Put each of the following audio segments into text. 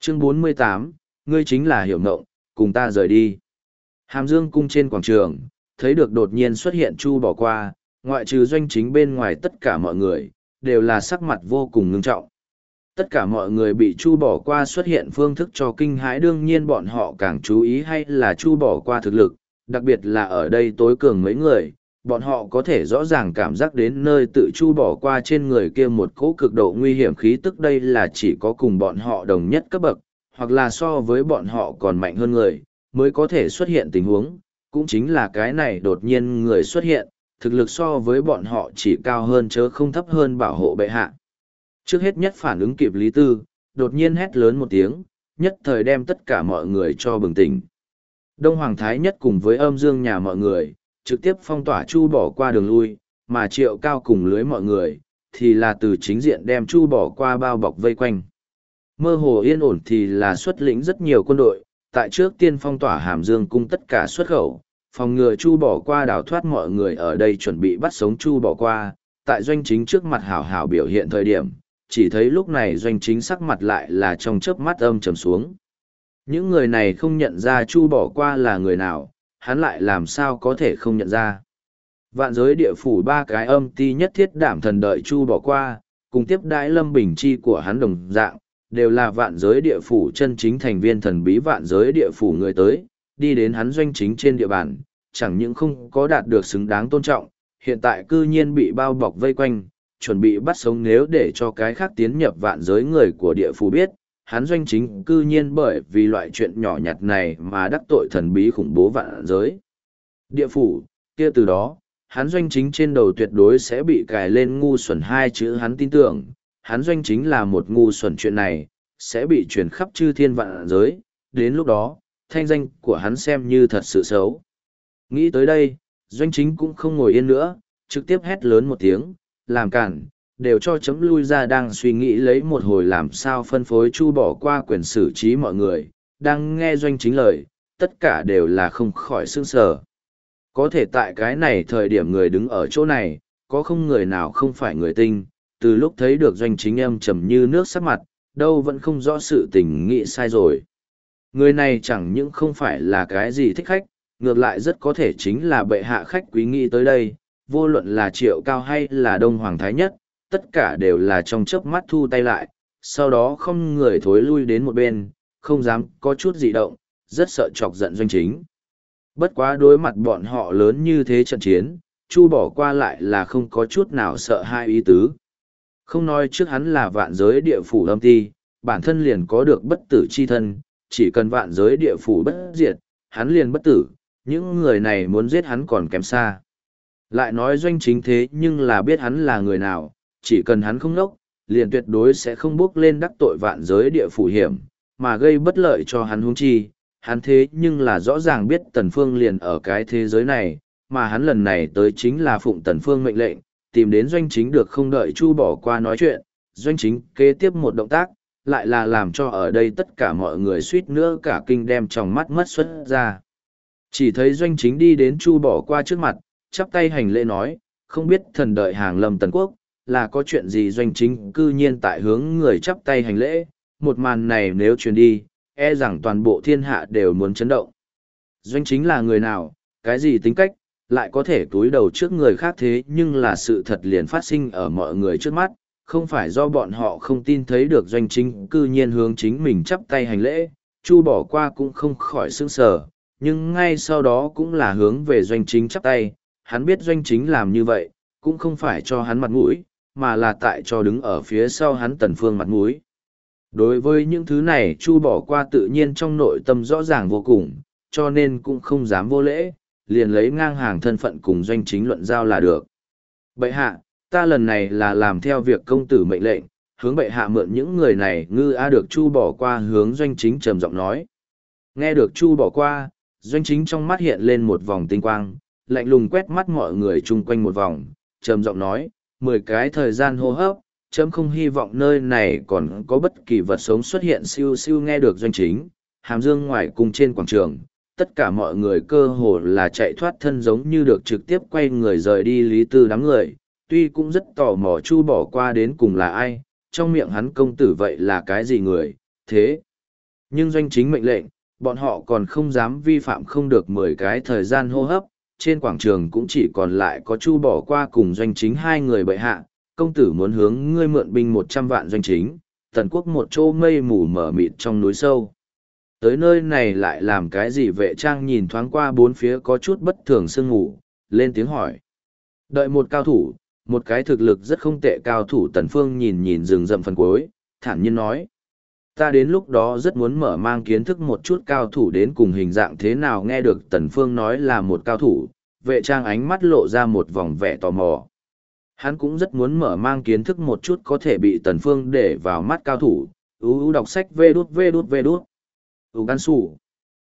Chương 48, ngươi chính là Hiểu Ngộng, cùng ta rời đi. Hàm Dương cung trên quảng trường, thấy được đột nhiên xuất hiện Chu Bỏ Qua, ngoại trừ Doanh Chính bên ngoài tất cả mọi người, đều là sắc mặt vô cùng ngưng trọng. Tất cả mọi người bị Chu Bỏ Qua xuất hiện phương thức cho kinh hãi, đương nhiên bọn họ càng chú ý hay là Chu Bỏ Qua thực lực, đặc biệt là ở đây tối cường mấy người, bọn họ có thể rõ ràng cảm giác đến nơi tự Chu Bỏ Qua trên người kia một cỗ cực độ nguy hiểm khí tức, đây là chỉ có cùng bọn họ đồng nhất cấp bậc, hoặc là so với bọn họ còn mạnh hơn người, mới có thể xuất hiện tình huống, cũng chính là cái này đột nhiên người xuất hiện, thực lực so với bọn họ chỉ cao hơn chớ không thấp hơn bảo hộ bệ hạ. Trước hết nhất phản ứng kịp Lý Tư, đột nhiên hét lớn một tiếng, nhất thời đem tất cả mọi người cho bừng tỉnh. Đông Hoàng Thái Nhất cùng với Âm Dương nhà mọi người, trực tiếp phong tỏa Chu Bỏ Qua đường lui, mà Triệu Cao cùng lưới mọi người, thì là từ chính diện đem Chu Bỏ Qua bao bọc vây quanh. Mơ hồ yên ổn thì là xuất lĩnh rất nhiều quân đội, tại trước tiên phong tỏa Hàm Dương cung tất cả xuất khẩu, phòng ngừa Chu Bỏ Qua đào thoát, mọi người ở đây chuẩn bị bắt sống Chu Bỏ Qua, tại Doanh Chính trước mặt hảo hảo biểu hiện thời điểm, chỉ thấy lúc này Doanh Chính sắc mặt lại là trong chớp mắt âm trầm xuống. Những người này không nhận ra Chu Bỏ Qua là người nào, hắn lại làm sao có thể không nhận ra. Vạn giới địa phủ ba cái âm ti nhất thiết đảm thần đợi Chu Bỏ Qua, cùng tiếp đãi Lâm Bình Chi của hắn đồng dạng, đều là vạn giới địa phủ chân chính thành viên thần bí vạn giới địa phủ người tới, đi đến hắn Doanh Chính trên địa bàn, chẳng những không có đạt được xứng đáng tôn trọng, hiện tại cư nhiên bị bao bọc vây quanh, chuẩn bị bắt sống, nếu để cho cái khác tiến nhập vạn giới người của địa phủ biết, hắn Doanh Chính cư nhiên bởi vì loại chuyện nhỏ nhặt này mà đắc tội thần bí khủng bố vạn giới địa phủ, kia từ đó, hắn Doanh Chính trên đầu tuyệt đối sẽ bị cài lên ngu xuẩn hai chữ, hắn tin tưởng, hắn Doanh Chính là một ngu xuẩn, chuyện này sẽ bị truyền khắp chư thiên vạn giới, đến lúc đó, thanh danh của hắn xem như thật sự xấu. Nghĩ tới đây, Doanh Chính cũng không ngồi yên nữa, trực tiếp hét lớn một tiếng, làm cản, đều cho chấm lui ra. Đang suy nghĩ lấy một hồi làm sao phân phối Chu Bỏ Qua quyền xử trí mọi người, đang nghe Doanh Chính lời, tất cả đều là không khỏi sững sờ. Có thể tại cái này thời điểm người đứng ở chỗ này, có không người nào không phải người tinh, từ lúc thấy được Doanh Chính âm trầm như nước sắc mặt, đâu vẫn không rõ sự tình nghĩ sai rồi. Người này chẳng những không phải là cái gì thích khách, ngược lại rất có thể chính là bệ hạ khách quý. Nghĩ tới đây, vô luận là Triệu Cao hay là Đông Hoàng Thái Nhất, tất cả đều là trong chớp mắt thu tay lại, sau đó không người thối lui đến một bên, không dám có chút dị động, rất sợ chọc giận Doanh Chính. Bất quá đối mặt bọn họ lớn như thế trận chiến, Chu Bỏ Qua lại là không có chút nào sợ hai ý tứ. Không nói trước hắn là vạn giới địa phủ âm ti, bản thân liền có được bất tử chi thân, chỉ cần vạn giới địa phủ bất diệt, hắn liền bất tử, những người này muốn giết hắn còn kém xa. Lại nói Doanh Chính thế nhưng là biết hắn là người nào, chỉ cần hắn không nốc, liền tuyệt đối sẽ không bước lên đắc tội vạn giới địa phủ hiểm, mà gây bất lợi cho hắn. Huống chi, hắn thế nhưng là rõ ràng biết Tần Phương liền ở cái thế giới này, mà hắn lần này tới chính là phụng Tần Phương mệnh lệnh, tìm đến Doanh Chính, được không đợi Chu Bỏ Qua nói chuyện, Doanh Chính kế tiếp một động tác, lại là làm cho ở đây tất cả mọi người suýt nữa cả kinh, đem trong mắt mất xuất ra. Chỉ thấy Doanh Chính đi đến Chu Bỏ Qua trước mặt, chắp tay hành lễ nói, không biết thần đợi hàng lâm Tần Quốc, là có chuyện gì. Doanh Chính cư nhiên tại hướng người chắp tay hành lễ, một màn này nếu truyền đi, e rằng toàn bộ thiên hạ đều muốn chấn động. Doanh Chính là người nào, cái gì tính cách, lại có thể cúi đầu trước người khác, thế nhưng là sự thật liền phát sinh ở mọi người trước mắt, không phải do bọn họ không tin thấy được Doanh Chính cư nhiên hướng chính mình chắp tay hành lễ, Chu Bỏ Qua cũng không khỏi sững sờ, nhưng ngay sau đó cũng là hướng về Doanh Chính chắp tay, hắn biết Doanh Chính làm như vậy, cũng không phải cho hắn mặt mũi, mà là tại cho đứng ở phía sau hắn Tần Phương mặt mũi. Đối với những thứ này Chu Bỏ Qua tự nhiên trong nội tâm rõ ràng vô cùng, cho nên cũng không dám vô lễ, liền lấy ngang hàng thân phận cùng Doanh Chính luận giao là được. Bệ hạ, ta lần này là làm theo việc công tử mệnh lệnh, hướng bệ hạ mượn những người này ngư được Chu Bỏ Qua hướng Doanh Chính trầm giọng nói. Nghe được Chu Bỏ Qua, Doanh Chính trong mắt hiện lên một vòng tinh quang, lạnh lùng quét mắt mọi người chung quanh một vòng, trầm giọng nói, 10 cái thời gian hô hấp, chấm không hy vọng nơi này còn có bất kỳ vật sống xuất hiện. Siêu siêu. Nghe được Doanh Chính, Hàm Dương ngoài cung trên quảng trường, tất cả mọi người cơ hồ là chạy thoát thân, giống như được trực tiếp quay người rời đi. Lý Tư đám người, tuy cũng rất tò mò Chu Bỏ Qua đến cùng là ai, trong miệng hắn công tử vậy là cái gì người, thế Nhưng doanh chính mệnh lệnh, bọn họ còn không dám vi phạm không được 10 cái thời gian hô hấp, trên quảng trường cũng chỉ còn lại có Chu Bỏ Qua cùng doanh chính hai người bệ hạ, công tử muốn hướng ngươi mượn binh 100 vạn doanh chính, tần quốc một chỗ mây mù mờ mịt trong núi sâu. Tới nơi này lại làm cái gì? Vệ trang nhìn thoáng qua bốn phía có chút bất thường sương ngủ, lên tiếng hỏi. Đợi một cao thủ, một cái thực lực rất không tệ cao thủ. Tần Phương nhìn nhìn rừng rậm phần cuối, thản nhiên nói. Ta đến lúc đó rất muốn mở mang kiến thức một chút cao thủ đến cùng hình dạng thế nào. Nghe được Tần Phương nói là một cao thủ, vệ trang ánh mắt lộ ra một vòng vẻ tò mò. Hắn cũng rất muốn mở mang kiến thức một chút có thể bị Tần Phương để vào mắt cao thủ. Đọc sách vê đút. Gan sủ.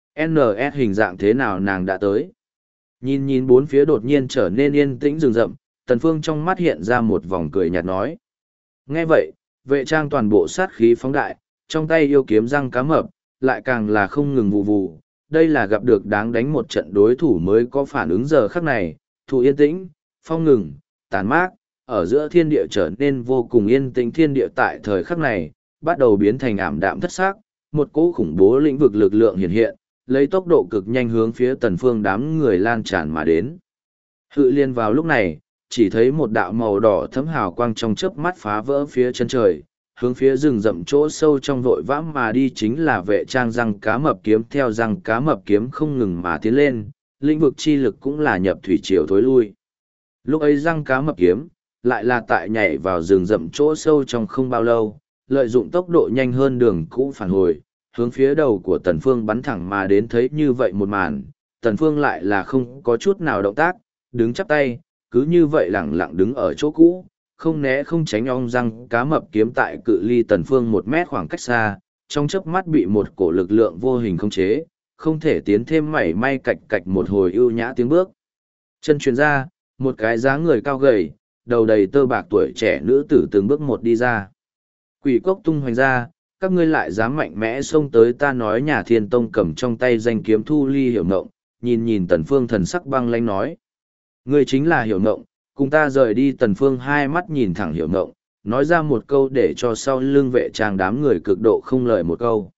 NS hình dạng thế nào nàng đã tới. Nhìn nhìn bốn phía đột nhiên trở nên yên tĩnh rừng rậm, Tần Phương trong mắt hiện ra một vòng cười nhạt nói. Nghe vậy, vệ trang toàn bộ sát khí phóng đại, trong tay yêu kiếm răng cá mập, lại càng là không ngừng vù vù. Đây là gặp được đáng đánh một trận đối thủ mới có phản ứng giờ khắc này, thủ yên tĩnh, phong ngừng, tàn mát, ở giữa thiên địa trở nên vô cùng yên tĩnh. Thiên địa tại thời khắc này, bắt đầu biến thành ảm đạm thất xác, một cỗ khủng bố lĩnh vực lực lượng hiện hiện, lấy tốc độ cực nhanh hướng phía Tần Phương đám người lan tràn mà đến. Hự liên vào lúc này, chỉ thấy một đạo màu đỏ thấm hào quang trong chớp mắt phá vỡ phía chân trời, hướng phía rừng rậm chỗ sâu trong vội vã mà đi. Chính là vệ trang răng cá mập kiếm. Theo răng cá mập kiếm không ngừng mà tiến lên, lĩnh vực chi lực cũng là nhập thủy triều thối lui. Lúc ấy răng cá mập kiếm, lại là tại nhảy vào rừng rậm chỗ sâu trong không bao lâu, lợi dụng tốc độ nhanh hơn đường cũ phản hồi, hướng phía đầu của Tần Phương bắn thẳng mà đến. Thấy như vậy một màn, Tần Phương lại là không có chút nào động tác, đứng chắp tay, cứ như vậy lẳng lặng đứng ở chỗ cũ, không né không tránh. Ong răng cá mập kiếm tại cự ly Tần Phương 1 mét khoảng cách xa, trong chớp mắt bị một cổ lực lượng vô hình khống chế, không thể tiến thêm mảy may. Cạch cạch một hồi ưu nhã tiếng bước chân truyền ra, một cái dáng người cao gầy, đầu đầy tơ bạc tuổi trẻ nữ tử từng bước một đi ra. Quỷ cốc tung hoành ra, các ngươi lại dám mạnh mẽ xông tới. Ta nói. Nhà Thiên Tông cầm trong tay danh kiếm Thu Ly Hiểu Ngộng, nhìn nhìn Tần Phương thần sắc băng lãnh nói. Ngươi chính là Hiểu Ngộng, cùng ta rời đi. Tần Phương hai mắt nhìn thẳng Hiểu Ngộng, nói ra một câu để cho sau lưng vệ trang đám người cực độ không lời một câu.